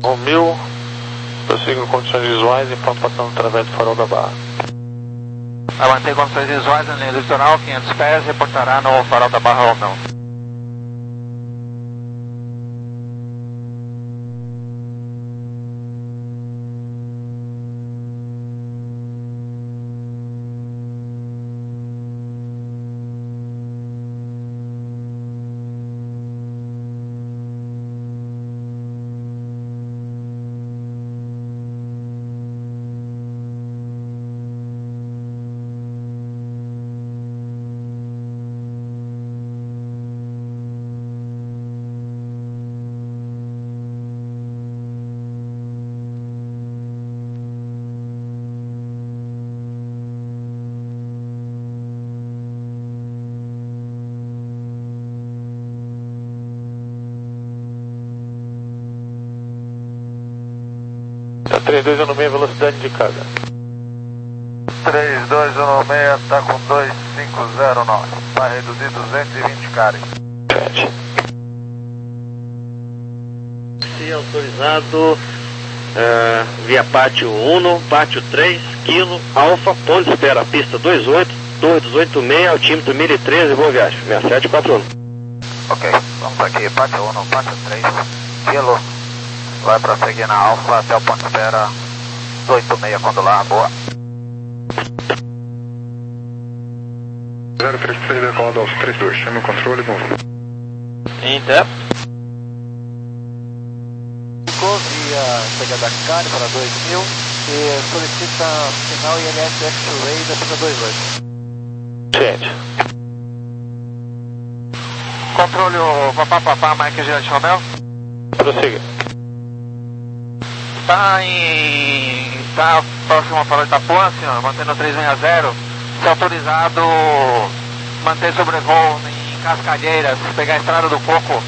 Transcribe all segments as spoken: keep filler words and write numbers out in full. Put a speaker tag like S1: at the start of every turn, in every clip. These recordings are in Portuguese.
S1: um mil, prossiga com condições visuais, enquanto passando através do farol da Barra.
S2: Vai manter condições visuais na linha litoral, quinhentos pés, reportará no farol da Barra ou não.
S1: três dois um seis, velocidade indicada.
S3: três dois um seis, está com dois cinco zero nove. Vai reduzir duzentos e vinte caras.
S1: sete.
S4: Se autorizado, uh, via pátio um, pátio três, quilo, alfa, ponto de espera, pista dois oito, dois oito seis, altímetro mil e treze, boa viagem, seis sete quatro um.
S3: Ok, vamos aqui, pátio um, pátio três, quilo. Vai prosseguir na alfa até o ponto de espera dois oito seis, quando lá, boa.
S5: zero três três, decolado aos trinta e dois, chame o controle, bom.
S2: Inter.
S3: Ficou via chegada Cari para dois mil e solicita sinal I L S X-Ray da pista dois oito.
S1: sete.
S2: Controle o papá papá, Mike Juliette Romeo.
S1: Prossiga.
S2: Está em... está próximo ao farol de Itapuã, senhor, mantendo três seis zero. Se autorizado manter sobrevoo em Cascadeiras, pegar a estrada do Coco.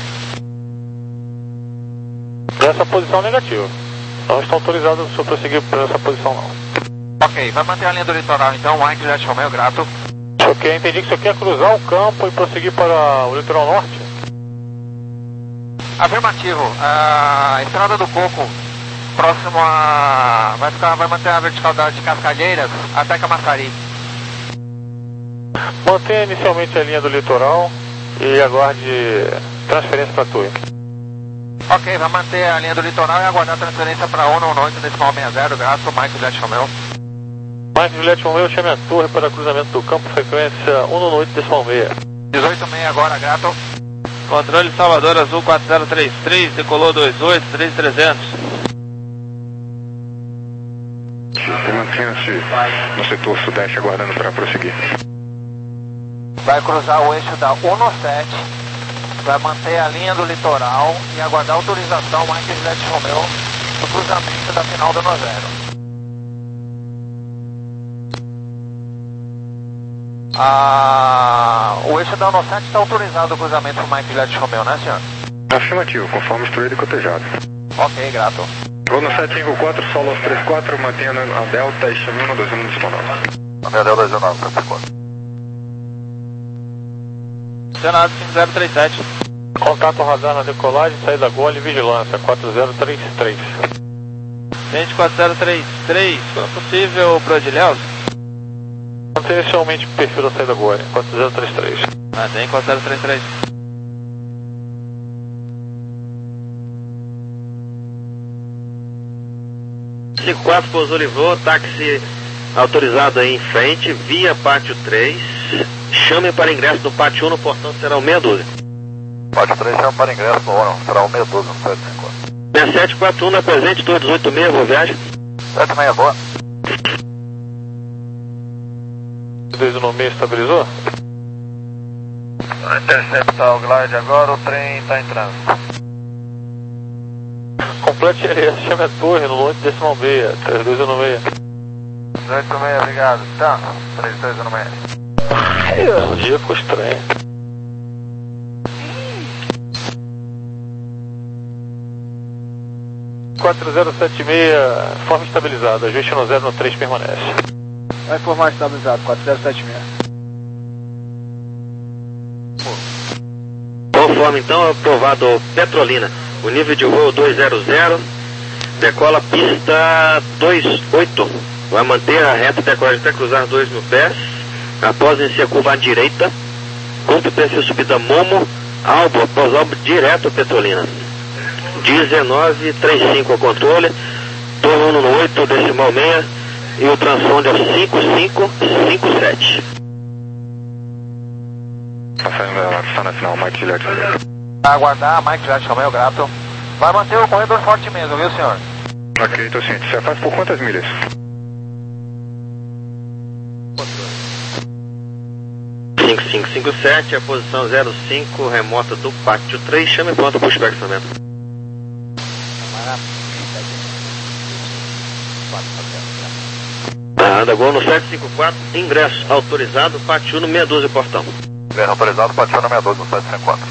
S1: Nessa posição negativa. Não está autorizado o senhor prosseguir por essa posição não.
S2: Ok, vai manter a linha do litoral então, Mike Juliette Romeo, grato.
S1: Ok, entendi que o senhor quer cruzar o campo e prosseguir para o litoral norte?
S2: Afirmativo, a estrada do Coco, próximo a... vai, ficar, vai manter a vertical de Cascadeiras até Camaçari.
S1: Mantenha inicialmente a linha do litoral e aguarde transferência para a torre.
S2: Ok, vai manter a linha do litoral e aguardar a transferência para um um oito decimal seis zero, graças ao Mike Juliette Romeo.
S1: Mike Juliette Romeo, chame a torre para cruzamento do campo, frequência um um oito decimal seis.
S2: dezoito seis agora, grato.
S6: Controle Salvador Azul quatro zero três três, decolou dois oito, três trezentos.
S5: Mantenha-se no setor sudeste, aguardando para prosseguir.
S2: Vai cruzar o eixo da um um sete, vai manter a linha do litoral e aguardar a autorização Mike Juliette Romeo do cruzamento da final do um zero. Ah, o eixo da um sete está autorizado o cruzamento do Mike Juliette Romeo, né, senhor?
S5: Afirmativo, conforme instruído e cotejado.
S2: Ok, grato.
S5: Vou no sete cinco quatro, solo aos trinta e quatro, mantendo a delta e chamando dois um disponível.
S3: Mantém a delta dois um nove, trinta e quatro.
S6: Senado cinco zero três sete.
S1: Contato radar na decolagem, saída Gol e vigilância, quatro zero três três.
S6: Gente quatro zero três três, é possível pro Edilhausen?
S1: Mantenha inicialmente o perfil da saída Gol, quatro zero três três.
S6: Ah, tem quatro zero três três.
S4: cinco quatro, pousou Olivô, táxi autorizado aí em frente, via pátio três. Chame para ingresso do pátio um no portão, será o meia dúzia.
S3: Pátio três, chama para ingresso no um, será o meia dúzia no sete cinco quatro.
S4: seis sete quatro um na presente, dois oito seis, boa viagem.
S3: sete seis, boa.
S1: dois um seis estabilizou?
S3: Vai interceptar o glide agora, o trem está em trânsito.
S1: Complete L S, chame a torre no oito decimal seis, três dois um seis.
S3: dezoito seis, obrigado. Tá, três dois um seis.
S1: O dia ficou estranho. quatro zero sete seis, forma estabilizada, ajuste no zero no três permanece.
S3: Vai formar estabilizado, quatro zero sete seis.
S4: Conforme então aprovado Petrolina, o nível de voo dois zero zero, Decola pista dois oito. Vai manter a reta decolagem até cruzar dois mil pés. Após iniciar a curva à direita. Cumpre perfil subida Momo. Albo, após Albo, direto Petrolina. dezenove trinta e cinco ao controle. Torre um no oito, decimal seis. E o transfonde é o cinco cinco cinco sete.
S5: Passagem da Santa Final, Mike Juliette Romeo.
S2: Aguardar, Mike Juliette Romeo, grato. Vai manter o corredor forte mesmo, viu, senhor?
S5: Acredito sim. Você faz por quantas milhas?
S4: cinco cinco cinco sete, a posição zero cinco, remota do Pátio três, chame pronto para o espeçamento. Anda gol no sete cinco quatro, ingresso autorizado, Pátio no meia dúzia portão.
S3: Ingresso autorizado, Pátio no meia dúzia, no sete cinco quatro.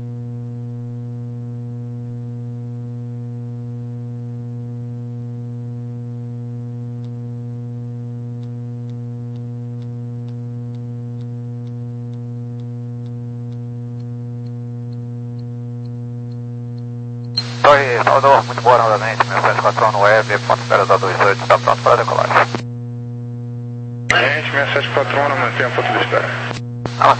S3: Torre Salvador, muito boa novamente, meu sete quatro um no web, ponto espera da dois oito, está pronto para decolagem.
S5: Gente, minha sete quatro um, mantém a ponto de espera.
S3: Ah,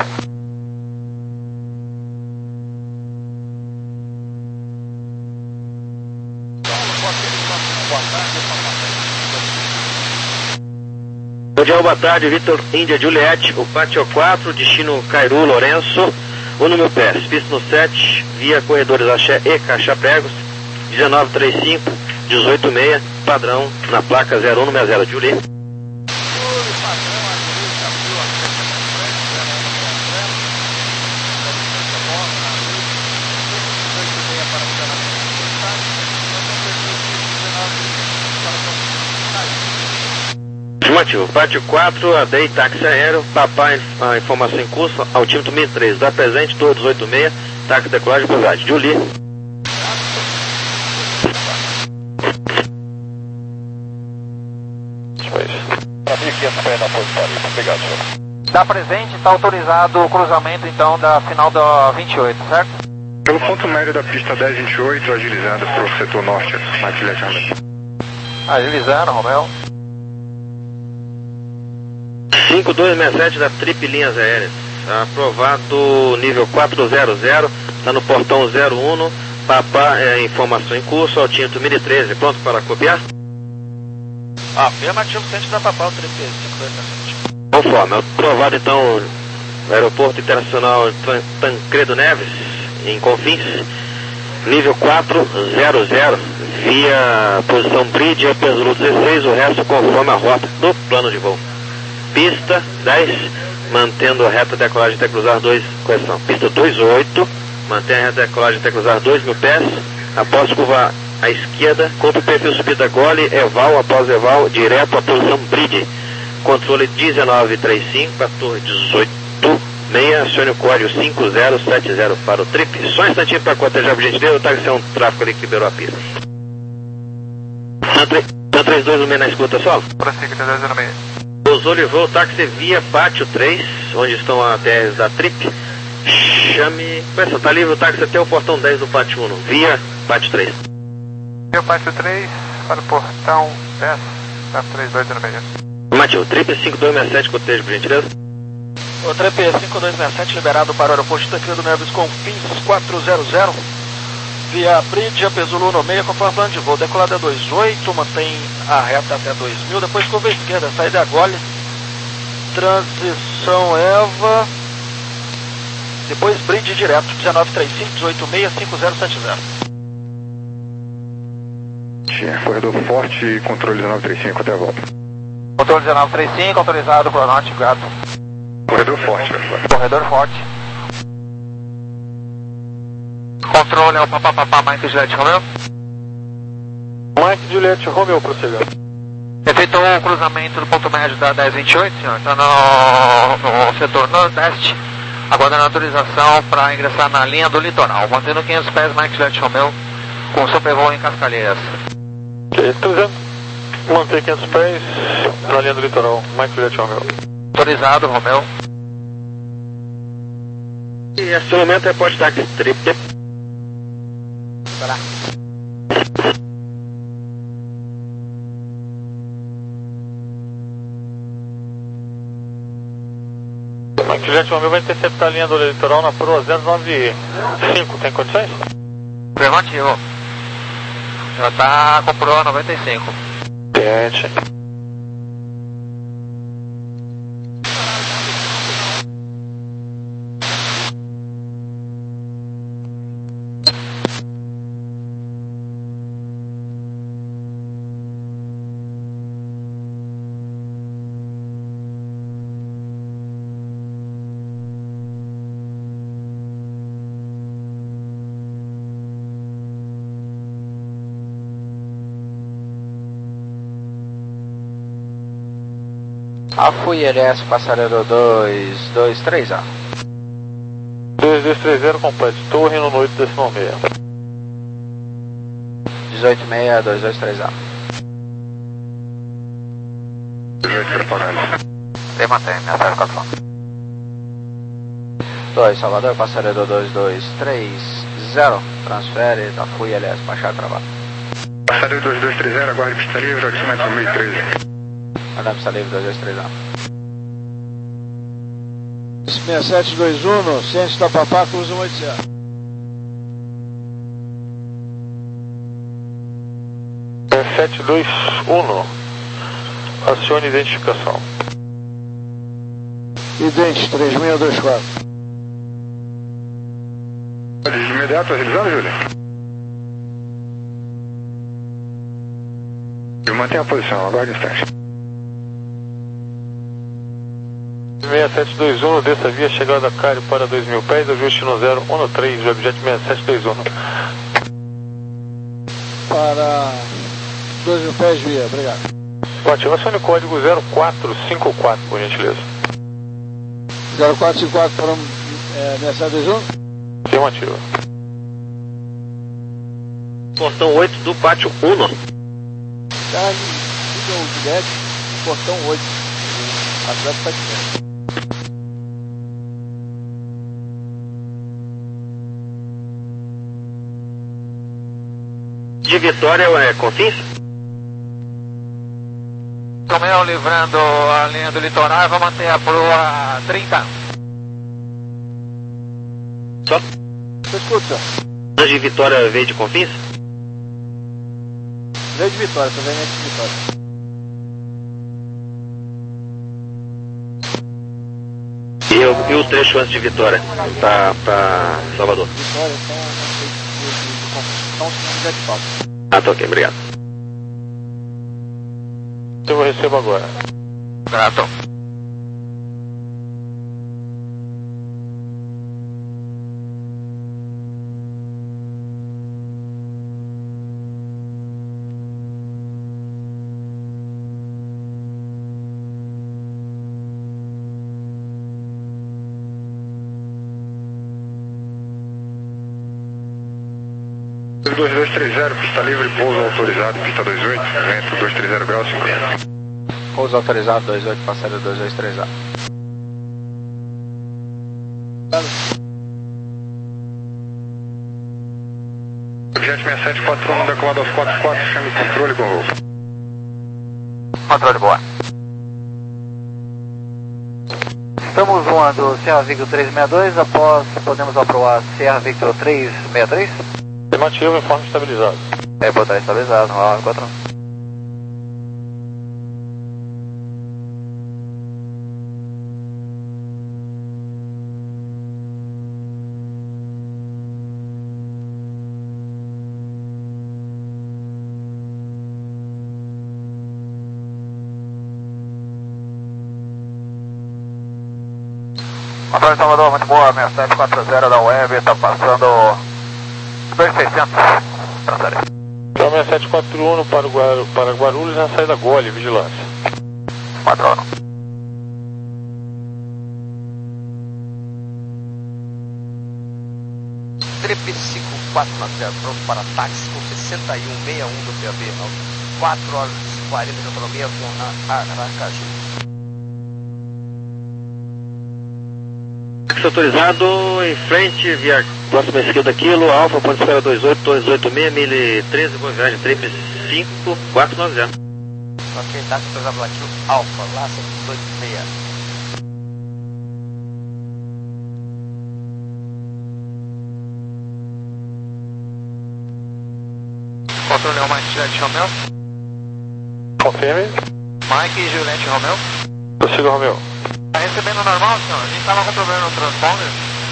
S4: Mundial, boa tarde, Vitor Índia Juliette, o Pátio quatro, destino Cairu, Lourenço, um no mil pés, pista no sete, via corredores Axé e Caixa Pregos, dezenove trinta e cinco, dezoito seis, padrão na placa zero um seis zero, Julie. Afirmativo, Pátio quatro, A D I táxi aéreo, papai, a informação em curso, altímetro mil e três, dá presente, torre dezoito seis, táxi decolagem, pousagem, Julie.
S2: Dá presente, está autorizado o cruzamento então da final da vinte e oito, certo?
S5: Pelo ponto médio da pista dez vinte e oito, agilizando para o setor norte, Mike Juliette Romeo.
S2: Agilizando, Romeo.
S4: cinco dois seis sete da Trip Linhas Aéreas, aprovado nível quatrocentos, está no portão zero um, papá, é, informação em curso, altímetro mil e treze, pronto para copiar?
S6: Afirmativo, centro da Papal, Trip cinco dois seis sete.
S4: Conforme, aprovado então o Aeroporto Internacional Tancredo Neves, em Confins, nível quatrocentos, via posição bridge, é peso dezesseis, o resto conforme a rota do plano de voo. Pista dez, mantendo a reta decolagem até cruzar dois, correção, pista dois oito, mantém a reta decolagem até cruzar dois mil pés, após curvar à esquerda, cumpre o perfil subida gole, eval, após eval, direto à posição bridge, controle dezenove trinta e cinco, para a torre dezoito seis, acione o código cinco zero sete zero para o trip, só um instantinho para cotejar por gentileza, o táxi é um tráfego ali que liberou a pista. São três dois um na escuta solo?
S3: Prossiga, três dois um seis.
S4: Pousou e voo, táxi via Pátio três, onde estão as T Rs da Trip. Chame. Peça, tá livre o táxi até o portão dez do Pátio um, via Pátio três.
S3: Via Pátio três, para o portão dez, da três dois um seis.
S4: Matheus, Trip cinco dois seis sete, cotejo, por gentileza.
S6: O Trip cinco dois seis sete liberado para o aeroporto Tancredo Neves Confins quatrocentos, via Bridge, Apesulu no meio, conforme plano de voo, decolada dois oito, mantém a reta até dois mil, depois curva esquerda, saída a gole, transição Eva, depois Bridge direto, dezenove trinta e cinco, dezoito seis, cinco zero sete zero.
S5: Corredor forte e controle dezenove trinta e cinco, até a volta.
S2: Controle dezenove trinta e cinco, autorizado para o norte, gato.
S5: Corredor forte, pessoal.
S2: Corredor forte. Controle é o papapá, Mike Juliette Romeo.
S1: Mike Juliette Romeo, prosseguindo.
S2: Efeitou o cruzamento do ponto médio da dez vinte e oito, senhor. Está no, no setor nordeste, aguardando autorização para ingressar na linha do litoral. Mantendo quinhentos pés, Mike Juliette Romeo, com sobrevoo em Cascalheiras.
S1: Ok, trezentos. Manter quinhentos pés na linha do litoral. Mike Juliette Romeo.
S2: Autorizado, Romeo.
S4: E acionamento é pós-táxi Trip.
S1: Juliette Romeo vai interceptar a linha do litoral na Proa zero nove cinco, tem condições?
S2: Afirmativo. Já tá com Proa noventa e cinco.
S1: Gente.
S7: A F U I L S passageiro dois dois três A.
S1: dois dois três zero completo, torre no oito decimal seis.
S7: dezoito seis dois dois três A.
S5: dezoito propaganda.
S3: Você mantém, minha zero quatro.
S7: dois Salvador, passageiro dois dois três zero. Transfere da F U I L S para Chácara Travado.
S5: Passageiro dois dois três zero, aguarde pista livre, orçamento mil e treze.
S7: Andar pista livre dois dois três A.
S6: seis sete dois um, Ciência da Papá, Cruz um oito zero.
S1: sete dois um, acione identificação.
S6: Idente três seis dois quatro.
S5: De imediato, agilizando, Júlia? Mantenha a posição, aguarde um instante.
S1: seis sete dois um, desça via chegada Cário para dois mil pés, ajuste no zero um três, webjet seis sete dois um.
S6: Para dois mil pés via, obrigado.
S1: Ótimo, acione código zero quatro cinco quatro, por gentileza.
S6: zero quatro cinco quatro para é, seis sete dois um.
S1: Afirmativo.
S4: Portão oito do pátio um.
S6: Carne, liga o Guilherme, portão oito. O atleta está de pé.
S4: De Vitória é Confins?
S2: Romeu livrando a linha do litoral, vai manter a Proa trinta.
S4: Só?
S6: Você escuta?
S4: De Vitória veio de Confins?
S6: Veio de Vitória, tô vendo de Vitória.
S4: E, eu, e o trecho antes de Vitória, pra, pra Salvador?
S6: Vitória, são são os de fato.
S4: Ah, tá ok, obrigado.
S1: Eu recebo agora.
S2: Grato.
S5: dois dois três zero, pista livre, pouso autorizado, pista dois oito, vento dois três zero graus, cinquenta.
S7: Pouso autorizado dois oito, passageiro dois dois três A.
S5: Jet seis sete quatro um, decolado aos quatro quatro, chame controle com voo.
S3: Controle, boa. Estamos voando Serra Victor três seis dois, após podemos aprovar Serra Victor três seis três.
S1: Afirmativo, informe estabilizado.
S3: É, botar estabilizado, no A quatro um. Controle Salvador, muito boa, seis sete quatro zero da web, está passando dois seiscentos, transfere.
S1: Então seis sete quatro um para, Guar para Guarulhos na saída Gole, vigilância.
S3: quatro um.
S8: Trip cinco quatro nove zero, pronto para táxi com sessenta e um sessenta e um do P A B, quatro horas e quarenta de autonomia com a Aracaju.
S4: Autorizado em frente, via próxima esquerda quilo, Alfa, ponte espera dois oito, dois oito seis, mil e treze, boa viagem, trip cinco quatro nove zero.
S8: Ok, táxi autorizado latino Alfa, lá cento e dois seis.
S2: controle é o Mike Juliette Romeo.
S1: Confirme.
S2: Mike Juliette Romeo.
S1: Prossiga, Romeo.
S2: Tá recebendo normal, senhor? A gente estava com problema no transponder.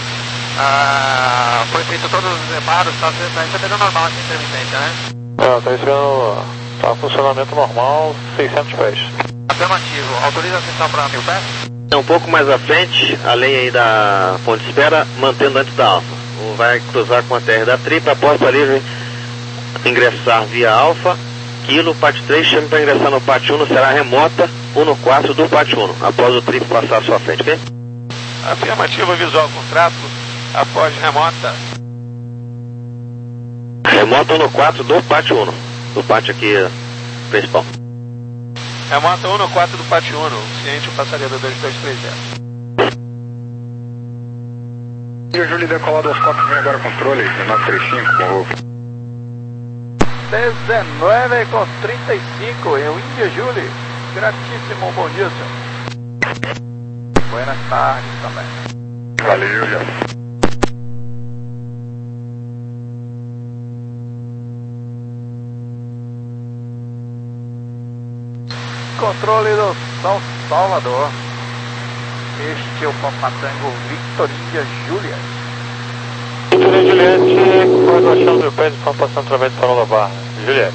S2: Ah, foi feito todos os reparos, tá, tá recebendo normal essa intermitência, né?
S1: Não, tá recebendo. Tá funcionamento normal, seiscentos pés.
S2: Afirmativo. Autoriza a sessão para mil pés?
S4: É um pouco mais à frente, além aí da ponte de espera, mantendo antes da Alfa. Vai cruzar com a T R da Tripa, após para livre ingressar via Alfa, Kilo, Pátio três, chame para ingressar no Pátio um, será remota, um no quatro do Pátio um, após o Trip passar à sua frente, ok?
S6: Afirmativa, visual contrato, após remota.
S4: Remota um no quatro do Pátio um, do pátio aqui principal.
S6: Remota um no quatro do Pátio um, ciente o passageiro dois dois três zero.
S5: E o Júlio decolado aos quatro vem agora controle, nove três cinco, com o
S6: dezenove com trinta e cinco, eu Índia Júlio. Gratíssimo, bom dia, senhor. Buenas tardes também.
S5: Valeu, já.
S6: Controle do São Salvador. Este é o Papatango Victor Índia Júlia.
S1: Victor Juliette, coordenação do pé de passando através do farol da barra. Juliette.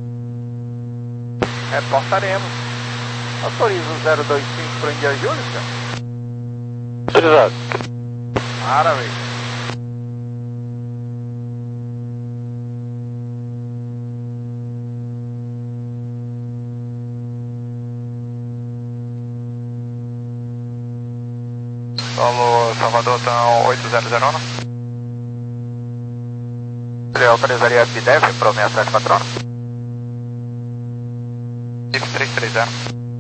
S6: Reportaremos. Autoriza o zero dois cinco para Índia Júlia, senhor.
S1: Autorizado.
S6: Maravilha.
S5: Solo Salvador, estão oito zero zero um.
S3: Você autorizaria a B D F para o sessenta e sete patrono?
S5: Recife três três zero.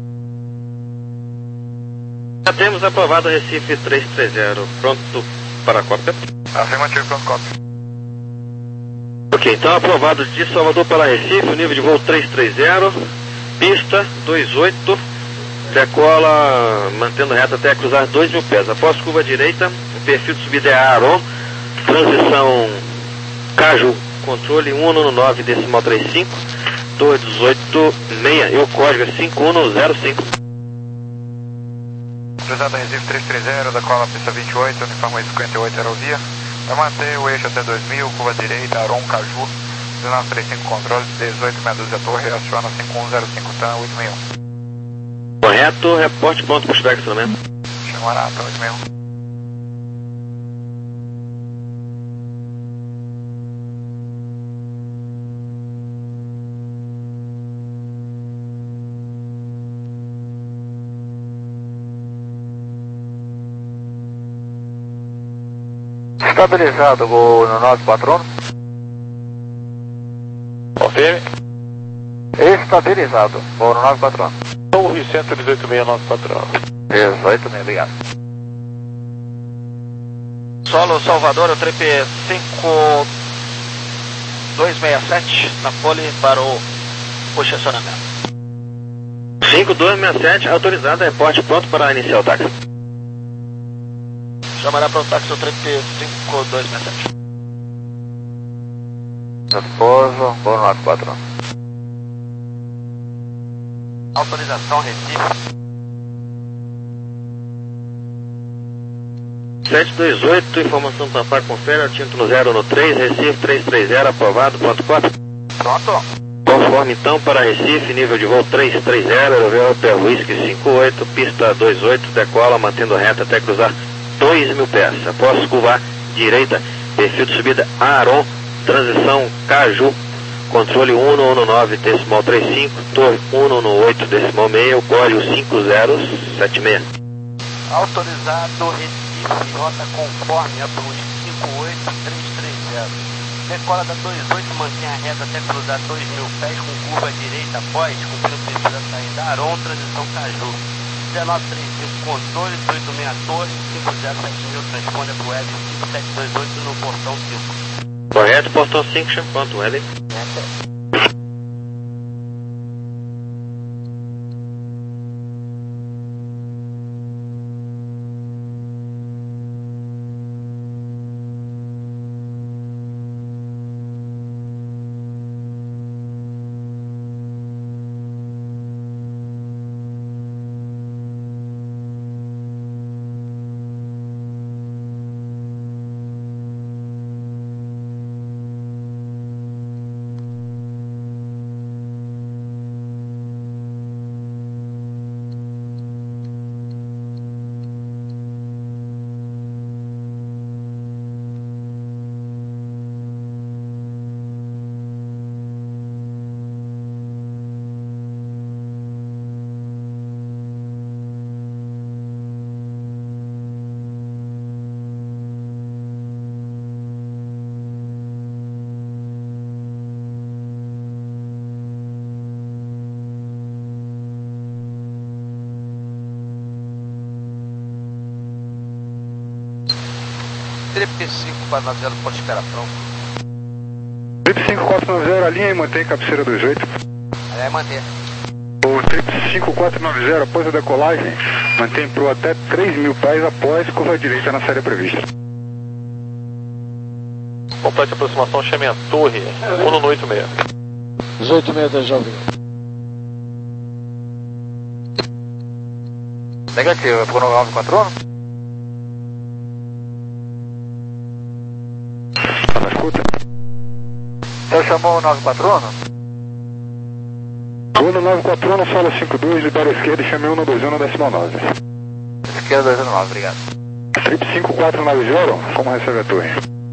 S4: Já temos aprovado o Recife três três zero, pronto para a cópia.
S5: Afirmativo, pronto, cópia.
S4: Ok, então aprovado de Salvador para Recife, o nível de voo três três zero, pista dois oito, decola mantendo reta até cruzar dois mil pés. Após curva direita, o perfil de subida é Aron, transição Caju, controle um um nove decimal trinta e cinco, dois oito seis, e o código é cinco um zero cinco.
S5: Cruzada Recife três três zero, decola pista vinte e oito, uniforme cinquenta e oito, aerovia. Vai manter o eixo até dois mil, curva direita, Aron, Caju, dezenove trinta e cinco, controle, dezoito meia dúzia, torre, aciona cinco um zero cinco, TAM, oito seis um.
S4: Correto, reporte pronto para o estacionamento.
S5: Chegou na TAM, oito seis um.
S3: Estabilizado, gol no nove quatro um.
S1: Confirme.
S3: Estabilizado, gol no nove quatro um.
S1: Torre cento e dezoito seis nove patrão.
S3: dezoito mil, obrigado.
S6: Solo Salvador, o trip cinco dois seis sete, na pole para o posicionamento.
S4: cinco dois seis sete, autorizado, reporte pronto para iniciar o táxi.
S6: Chamará para o táxi o trip cinco dois seis sete.
S3: Esposo, gol no nove quatro um.
S8: Autorização Recife.
S4: sete dois oito, informação Tampar, confere, atinto no zero no três, Recife três três zero, aprovado, pronto quatro.
S8: Pronto.
S4: Conforme então para Recife, nível de voo três três zero, aerovia Hotel Whisky cinco oito, pista dois oito, decola, mantendo reta até cruzar dois mil pés. Após curvar direita, perfil de subida Aron, transição Caju, controle um um nove decimal trinta e cinco, torre um um oito decimal seis, o código cinco zero sete seis.
S8: Autorizado Recife, rota conforme a Bruni cinco oito três três zero. Decola da dois oito, mantém a reta até cruzar dois mil pés com curva direita após, cumprindo o perfil da saída Aron, transição Caju. dezenove trinta e cinco, controle, dezoito seis torre, cinco zero sete mil, transponder para o web cinco sete dois oito no portão cinco.
S4: Correto, portão cinco, champanhe, web.
S8: Trip cinco quatro nove zero, ponto espera pronto.
S9: Trip cinco quatro nove zero, alinha e mantém cabeceira dois oito.
S8: É, manter.
S9: O Trip cinco quatro nove zero, após a decolagem, mantém pro até três mil pés após curva direita na série prevista.
S1: Complete a aproximação, chame a torre, um no oito seis.
S6: dezoito seis da Jovem.
S3: Negativo, é pro nove quatro um?
S9: Na escuta.
S3: Você chamou o nove quatro um?
S9: Vou no nove quatro um, solo cinco dois, libera a esquerda e chamei um no dois um no decimal nove.
S3: Esquerda dois nove, obrigado.
S9: Trip cinco quatro nove zero, como recebe a torre?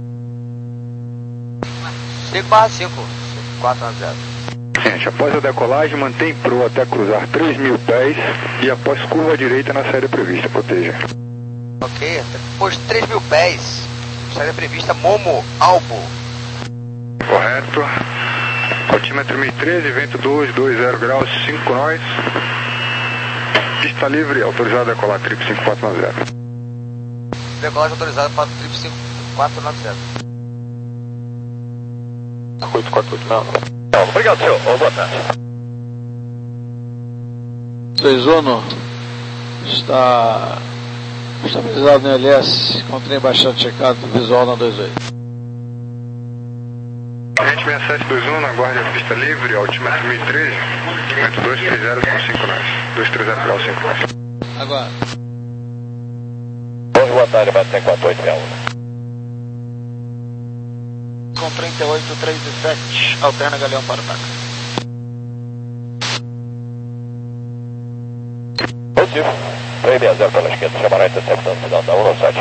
S8: cinco barra cinco, quatro nove zero.
S9: Gente, após a decolagem, mantém pro até cruzar três mil pés e após curva direita na série prevista, proteja.
S8: Ok, depois de três mil pés, série prevista, Momo, Albo.
S9: Correto. Altímetro mil e treze, vento dois, dois zero graus, cinco nós. Pista livre, autorizado a decolar Trip cinco quatro nove zero.
S8: Decolagem autorizada para Trip cinco quatro nove zero.
S1: oito quatro oito, não.
S4: Obrigado, senhor. Oh, boa tarde.
S6: dois um está estabilizado no L S, com o trem baixado checado visual na dois oito.
S9: Gente seis sete dois um, na guarda pista livre, altímetro mil e treze, vento dois três zero com cinco nós. dois três zero graus, cinco nós.
S6: Agora.
S4: Boa tarde, vai ter quatro oito seis um.
S6: Com trinta e oito, três e sete, alterna Galeão para o táxi.
S4: Positivo. três seis zero pela esquerda, chamará a interceptação final da um sete.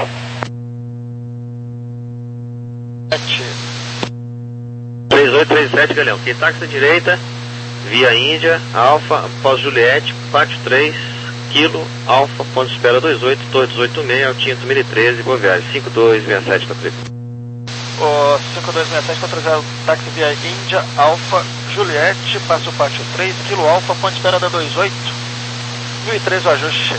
S6: sete.
S4: três oito três sete, Galeão. Que táxi direita, via Índia, Alfa, pós Juliette, Pátio três, Kilo, Alfa, ponto de espera dois oito, torre dezoito seis, altímetro mil e treze, boa viagem, cinco dois seis sete para triplo.
S6: O cinco dois seis sete quatro zero, táxi via Índia, Alfa, Juliette, passa o Pátio três, Kilo Alfa, ponte espera da dois oito, mil e treze o ajuste.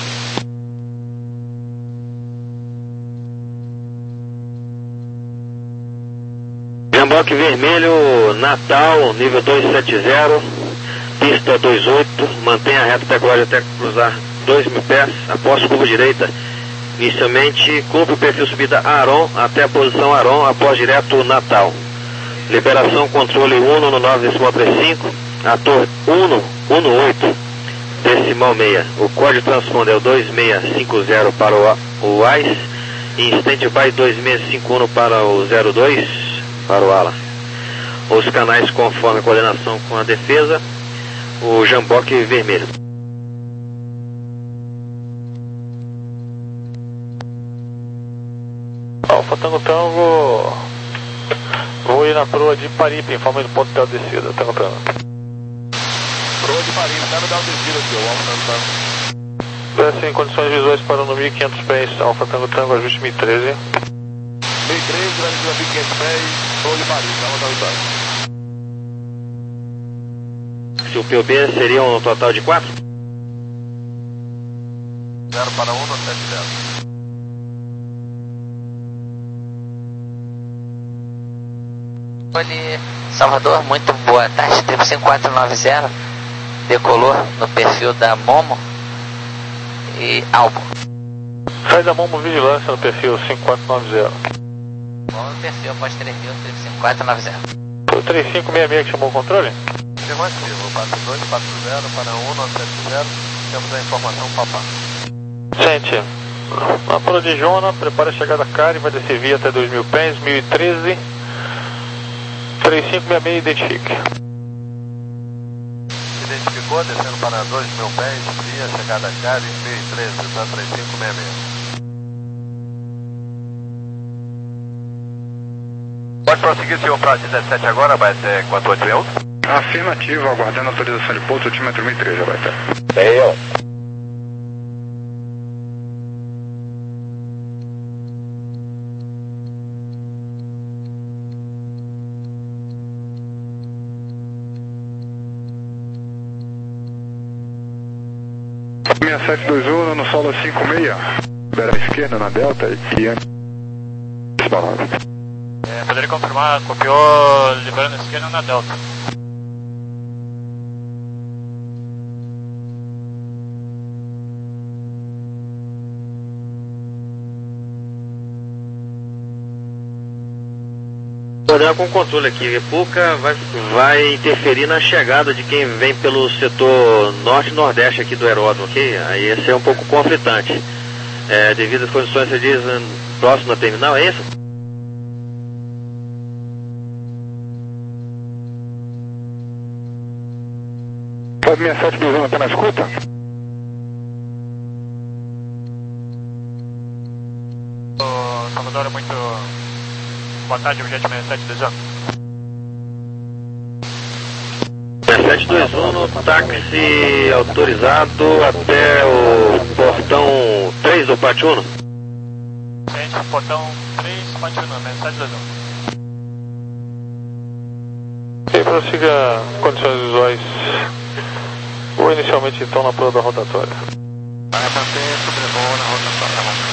S4: Jamboque vermelho, Natal, nível dois sete zero, pista dois oito, mantenha a reta decolagem até cruzar dois mil pés, após curva direita. Inicialmente, cumpre o perfil subida Aron até a posição Aron, após direto Natal. Liberação controle um no nove decimal trinta e cinco, a torre um um no oito decimal seis. O código transponder é o dois seis cinco zero para o, o A I S e standby dois seis cinco um para o zero dois para o ala. Os canais conforme a coordenação com a defesa, o Jamboque vermelho.
S1: Alfa Tango Tango, vou ir na proa de Paripe, informe do ponto de descida, Tango Tango.
S5: Proa de Paripe, tá no down descida aqui, o Alfa Tango Tango.
S1: Desce em condições visuais para no mil e quinhentos pés, Alfa Tango Tango, ajuste mil e treze.
S5: mil e treze, grande mil e quinhentos pés, proa de Paripe, tá no down.
S4: Se o P O B seria um total de quatro?
S5: zero para um no sete zero.
S10: Olhe, Salvador, muito boa tarde, Trip cinco quatro nove zero, decolou no perfil da Momo e Albo.
S1: Sai da Momo Vigilância no perfil cinco quatro nove zero.
S10: Momo no perfil após três mil, Trip cinco quatro nove zero.
S1: Foi o três cinco seis seis que chamou o controle?
S5: Afirmativo, quatro dois quatro zero para um nove sete zero, temos a informação papá.
S1: Gente, na proa de Jona, prepara a chegada a Cari, vai descer via até dois mil pés, mil e treze. três cinco seis seis, identifique.
S5: Identificou, descendo para dois mil pés, via chegada a Cari, mil e treze, da três cinco seis seis. Pode prosseguir, senhor, para dezessete agora, vai ser quatro oito seis um?
S9: Afirmativo, aguardando autorização de pouso, altímetro mil e treze, vai estar.
S4: Sei.
S9: seis sete dois um, no solo cinco seis, libera a esquerda na delta e antes nove.
S1: É, poderia confirmar, copiou liberando a esquerda na Delta.
S4: Com o controle aqui, Puca vai, vai interferir na chegada de quem vem pelo setor norte e nordeste aqui do aeródromo, ok? Aí esse é um pouco conflitante. É, devido às condições, você diz, próximo da terminal, é isso?
S9: Faz sessenta e sete dois um, tá na escuta?
S1: O Salvador é muito... Boa tarde, o Jet sessenta e sete dois um.
S4: sessenta e sete dois um no táxi autorizado até o portão três do Pátio um.
S1: Gente, portão três, Pátio um, sessenta e sete dois um. Ok, prossiga condições visuais. Ou inicialmente então na prova da rotatória.
S2: Vai manter sobrevoo na rotatória, vamos.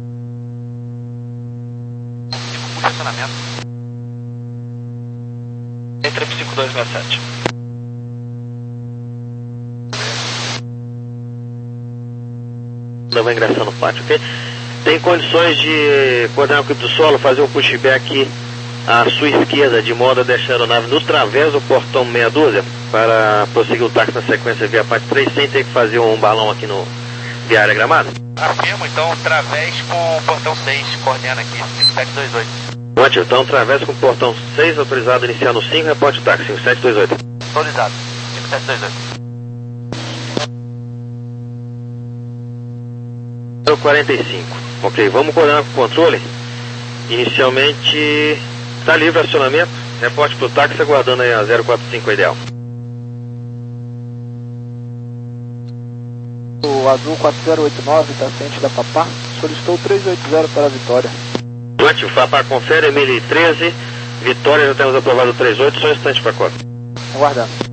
S2: Estacionamento.
S6: Entre cinco dois sessenta e sete.
S4: Não vai ingressar no pátio, ok? Tem condições de coordenar o equipe do solo, fazer um pushback à sua esquerda, de modo a deixar a aeronave no través do portão meia dúzia, para prosseguir o táxi na sequência via parte três, sem ter que fazer um balão aqui no via área gramada?
S8: Afirmo, então, través com o portão seis, coordena aqui, cinco sete dois oito.
S4: Ótimo, então travessa com o portão seis, autorizado a iniciar no cinco, reporte o táxi, cinco sete dois oito.
S8: Autorizado, cinco sete dois oito.
S4: quarenta e cinco. Ok, vamos coordenar com o controle. Inicialmente está livre acionamento. Reporte para o táxi, aguardando aí a zero quatro cinco ideal.
S7: O Azul quatro zero oito nove, da frente da Papá, solicitou três oito zero para a Vitória.
S4: Ótimo, Papá confere, Emily treze, Vitória, já temos aprovado três oito, só um instante para cota.
S7: Aguardando.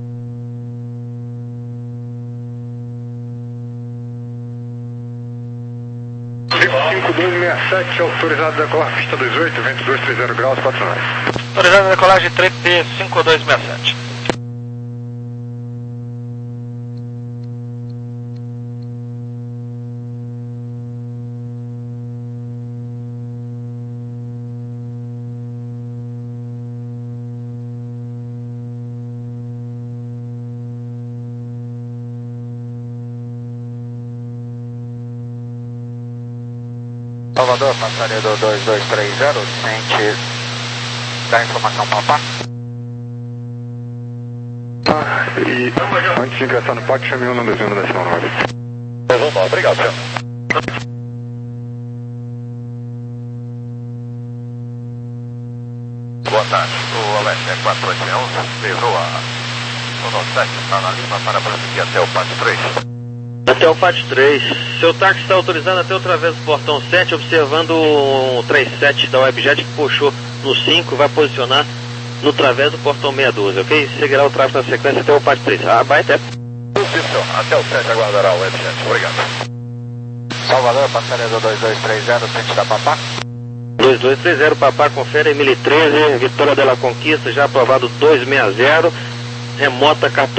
S9: cinco dois seis sete, autorizado a decolar pista dois oito, vento dois três zero graus, quatro nove.
S6: Autorizado a decolagem três P cinco dois seis sete.
S7: Salvador, passaria do dois dois três zero, sente da informação Papá.
S9: Ah, e antes de ingressar no pátio, chame o número da decimal nove.
S1: Vamos lá, obrigado, senhor.
S11: Boa tarde, o Alexia quatro oito um virou a Sonosec, está na Lima para prosseguir até o pátio três.
S4: Até o pátio três. Seu táxi está autorizado até o través do portão sete, observando o trinta e sete da Webjet que puxou no cinco, vai posicionar no través do portão meia dúzia, ok? Seguirá o tráfego na sequência até o pátio três. Ah, vai até.
S11: Sim, senhor. Até o sete aguardará o Webjet. Obrigado.
S7: Salvador, passaria do dois dois três zero, sente da Papá.
S4: dois dois três zero, Papá, confere, Emily treze, Vitória della Conquista, já aprovado dois seis zero, remota quatorze.